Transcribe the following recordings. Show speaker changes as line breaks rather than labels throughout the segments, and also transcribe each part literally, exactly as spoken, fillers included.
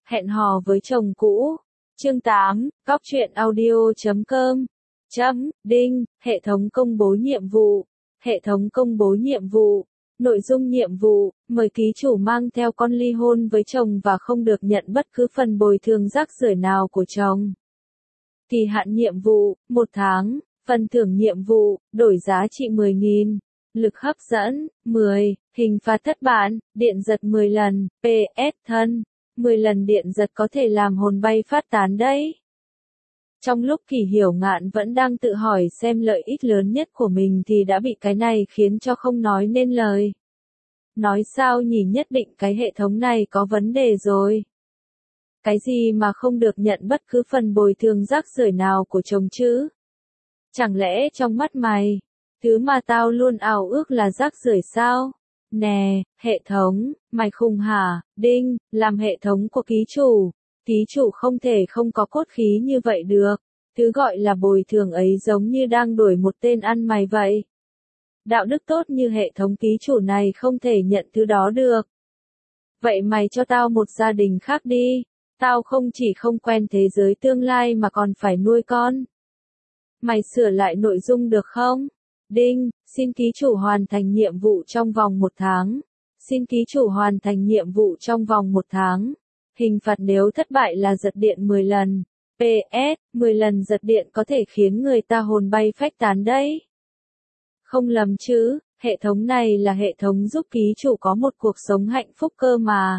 Hẹn hò với chồng cũ. Chương tám, góc truyện audio chấm com. Chấm, đinh, hệ thống công bố nhiệm vụ. Hệ thống công bố nhiệm vụ. Nội dung nhiệm vụ, mời ký chủ mang theo con ly hôn với chồng và không được nhận bất cứ phần bồi thường rác rưởi nào của chồng. Kỳ hạn nhiệm vụ, một tháng. Phần thưởng nhiệm vụ, đổi giá trị mười nghìn. Lực hấp dẫn, mười. Hình phạt thất bản, điện giật mười lần. pê ét thân. mười lần điện giật có thể làm hồn bay phát tán đấy. Trong lúc Kỳ Hiểu Ngạn vẫn đang tự hỏi xem lợi ích lớn nhất của mình thì đã bị cái này khiến cho không nói nên lời. Nói sao nhỉ, nhất định cái hệ thống này có vấn đề rồi. Cái gì mà không được nhận bất cứ phần bồi thường rác rưởi nào của chồng chứ? Chẳng lẽ trong mắt mày, thứ mà tao luôn ao ước là rác rưởi sao? Nè, hệ thống, mày khùng hả? Đinh, làm hệ thống của ký chủ. Ký chủ không thể không có cốt khí như vậy được. Thứ gọi là bồi thường ấy giống như đang đuổi một tên ăn mày vậy. Đạo đức tốt như hệ thống ký chủ này không thể nhận thứ đó được. Vậy mày cho tao một gia đình khác đi. Tao không chỉ không quen thế giới tương lai mà còn phải nuôi con. Mày sửa lại nội dung được không? Đinh, xin ký chủ hoàn thành nhiệm vụ trong vòng một tháng. Xin ký chủ hoàn thành nhiệm vụ trong vòng một tháng. Hình phạt nếu thất bại là giật điện mười lần. pê ét, mười lần giật điện có thể khiến người ta hồn bay phách tán đấy. Không lầm chứ, hệ thống này là hệ thống giúp ký chủ có một cuộc sống hạnh phúc cơ mà.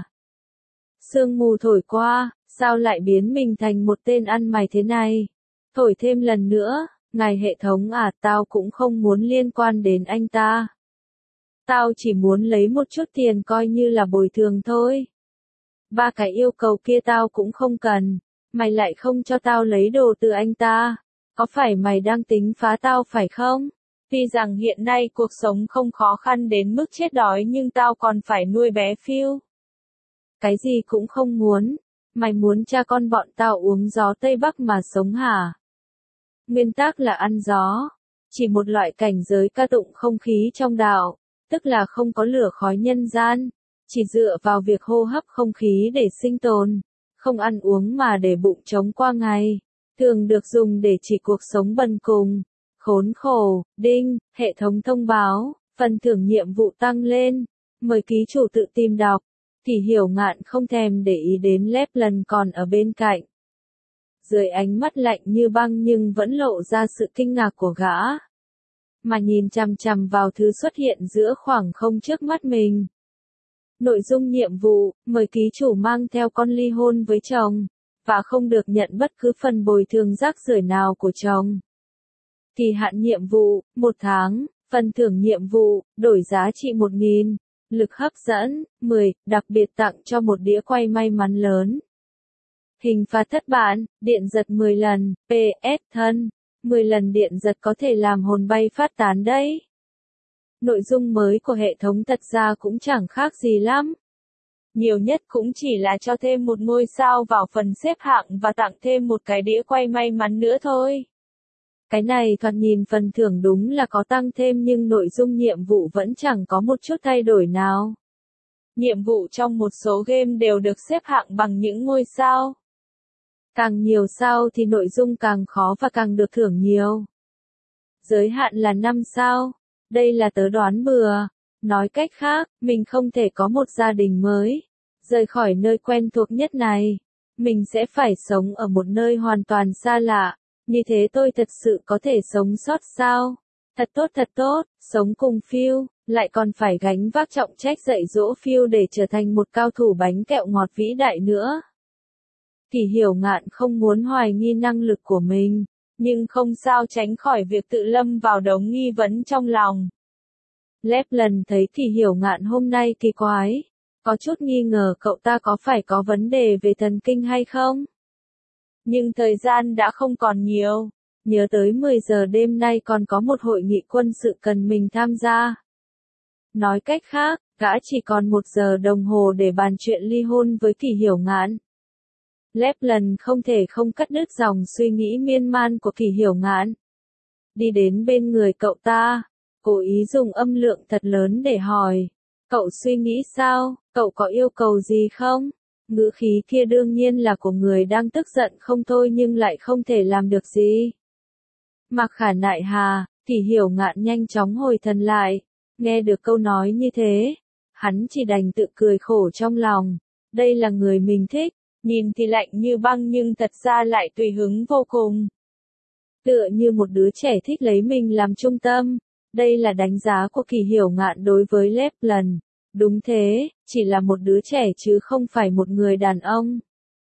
Sương mù thổi qua, sao lại biến mình thành một tên ăn mày thế này? Thổi thêm lần nữa, ngài hệ thống à, tao cũng không muốn liên quan đến anh ta. Tao chỉ muốn lấy một chút tiền coi như là bồi thường thôi. Ba cái yêu cầu kia tao cũng không cần, mày lại không cho tao lấy đồ từ anh ta. Có phải mày đang tính phá tao phải không? Tuy rằng hiện nay cuộc sống không khó khăn đến mức chết đói nhưng tao còn phải nuôi bé Phiêu. Cái gì cũng không muốn. Mày muốn cha con bọn tao uống gió Tây Bắc mà sống hả? Nguyên tắc là ăn gió. Chỉ một loại cảnh giới ca tụng không khí trong đạo, tức là không có lửa khói nhân gian. Chỉ dựa vào việc hô hấp không khí để sinh tồn. Không ăn uống mà để bụng trống qua ngày. Thường được dùng để chỉ cuộc sống bần cùng, khốn khổ. Đinh, hệ thống thông báo, phần thưởng nhiệm vụ tăng lên. Mời ký chủ tự tìm đọc. Kỳ Hiểu Ngạn không thèm để ý đến Lép Lần còn ở bên cạnh. Dưới ánh mắt lạnh như băng nhưng vẫn lộ ra sự kinh ngạc của gã. Mà nhìn chằm chằm vào thứ xuất hiện giữa khoảng không trước mắt mình. Nội dung nhiệm vụ, mời ký chủ mang theo con ly hôn với chồng, và không được nhận bất cứ phần bồi thường rác rưởi nào của chồng. Kỳ hạn nhiệm vụ, một tháng. Phần thưởng nhiệm vụ, đổi giá trị một nghìn. Lực hấp dẫn, mười, đặc biệt tặng cho một đĩa quay may mắn lớn. Hình phạt thất bản, điện giật mười lần. pê ét thân. mười lần điện giật có thể làm hồn bay phát tán đấy. Nội dung mới của hệ thống thật ra cũng chẳng khác gì lắm. Nhiều nhất cũng chỉ là cho thêm một ngôi sao vào phần xếp hạng và tặng thêm một cái đĩa quay may mắn nữa thôi. Cái này thoạt nhìn phần thưởng đúng là có tăng thêm nhưng nội dung nhiệm vụ vẫn chẳng có một chút thay đổi nào. Nhiệm vụ trong một số game đều được xếp hạng bằng những ngôi sao. Càng nhiều sao thì nội dung càng khó và càng được thưởng nhiều. Giới hạn là năm sao. Đây là tớ đoán bừa. Nói cách khác, mình không thể có một gia đình mới. Rời khỏi nơi quen thuộc nhất này. Mình sẽ phải sống ở một nơi hoàn toàn xa lạ. Như thế tôi thật sự có thể sống sót sao? Thật tốt thật tốt, sống cùng Phiêu, lại còn phải gánh vác trọng trách dạy dỗ Phiêu để trở thành một cao thủ bánh kẹo ngọt vĩ đại nữa. Kỳ Hiểu Ngạn không muốn hoài nghi năng lực của mình, nhưng không sao tránh khỏi việc tự lâm vào đống nghi vấn trong lòng. Lép Lần thấy Kỳ Hiểu Ngạn hôm nay kỳ quái, có chút nghi ngờ cậu ta có phải có vấn đề về thần kinh hay không? Nhưng thời gian đã không còn nhiều, nhớ tới mười giờ đêm nay còn có một hội nghị quân sự cần mình tham gia. Nói cách khác, gã chỉ còn một giờ đồng hồ để bàn chuyện ly hôn với Kỳ Hiểu Ngạn. Lép Lần không thể không cắt đứt dòng suy nghĩ miên man của Kỳ Hiểu Ngạn. Đi đến bên người cậu ta, cố ý dùng âm lượng thật lớn để hỏi. Cậu suy nghĩ sao, cậu có yêu cầu gì không? Ngữ khí kia đương nhiên là của người đang tức giận không thôi nhưng lại không thể làm được gì. Mặc Khả nại hà, Kỷ Hiểu Ngạn nhanh chóng hồi thần lại, nghe được câu nói như thế, hắn chỉ đành tự cười khổ trong lòng, đây là người mình thích, nhìn thì lạnh như băng nhưng thật ra lại tùy hứng vô cùng. Tựa như một đứa trẻ thích lấy mình làm trung tâm, đây là đánh giá của Kỷ Hiểu Ngạn đối với Lapland. Đúng thế, chỉ là một đứa trẻ chứ không phải một người đàn ông.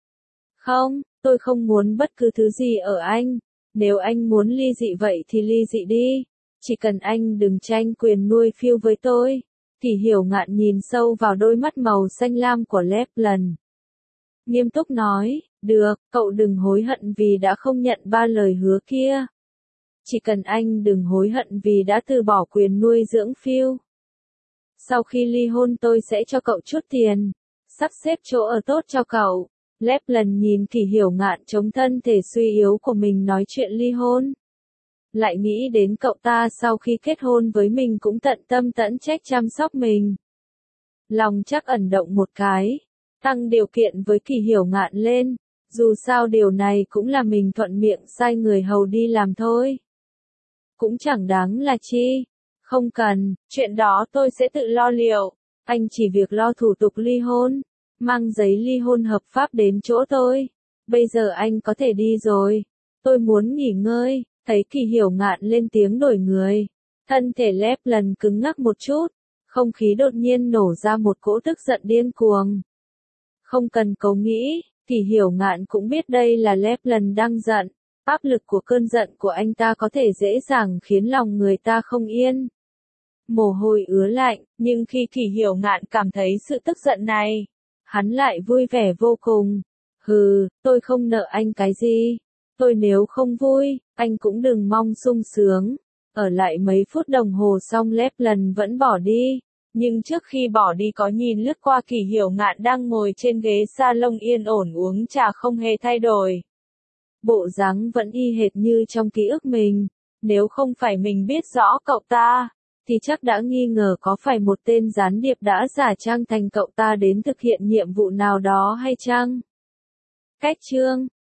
Không, tôi không muốn bất cứ thứ gì ở anh. Nếu anh muốn ly dị vậy thì ly dị đi. Chỉ cần anh đừng tranh quyền nuôi phiêu với tôi. Kỷ Hiểu Ngạn nhìn sâu vào đôi mắt màu xanh lam của Lapland. Nghiêm túc nói, được, cậu đừng hối hận vì đã không nhận ba lời hứa kia. Chỉ cần anh đừng hối hận vì đã từ bỏ quyền nuôi dưỡng phiêu. Sau khi ly hôn tôi sẽ cho cậu chút tiền, sắp xếp chỗ ở tốt cho cậu. Lapland nhìn Kỷ Hiểu Ngạn chống thân thể suy yếu của mình nói chuyện ly hôn. Lại nghĩ đến cậu ta sau khi kết hôn với mình cũng tận tâm tận trách chăm sóc mình. Lòng chắc ẩn động một cái, tăng điều kiện với Kỷ Hiểu Ngạn lên, dù sao điều này cũng là mình thuận miệng sai người hầu đi làm thôi. Cũng chẳng đáng là chi. Không cần, chuyện đó tôi sẽ tự lo liệu. Anh chỉ việc lo thủ tục ly hôn, mang giấy ly hôn hợp pháp đến chỗ tôi. Bây giờ anh có thể đi rồi. Tôi muốn nghỉ ngơi. Thấy Kỷ Hiểu Ngạn lên tiếng đổi người. Thân thể Lapland cứng ngắc một chút. Không khí đột nhiên nổ ra một cỗ tức giận điên cuồng. Không cần cố nghĩ, Kỷ Hiểu Ngạn cũng biết đây là Lapland đang giận. Áp lực của cơn giận của anh ta có thể dễ dàng khiến lòng người ta không yên. Mồ hôi ứa lạnh, nhưng khi Kỷ Hiểu Ngạn cảm thấy sự tức giận này, hắn lại vui vẻ vô cùng. Hừ, tôi không nợ anh cái gì. Tôi nếu không vui, anh cũng đừng mong sung sướng. Ở lại mấy phút đồng hồ xong Lapland vẫn bỏ đi. Nhưng trước khi bỏ đi có nhìn lướt qua Kỷ Hiểu Ngạn đang ngồi trên ghế salon yên ổn uống trà không hề thay đổi. Bộ dáng vẫn y hệt như trong ký ức mình. Nếu không phải mình biết rõ cậu ta, thì chắc đã nghi ngờ có phải một tên gián điệp đã giả trang thành cậu ta đến thực hiện nhiệm vụ nào đó hay chăng? Cách chương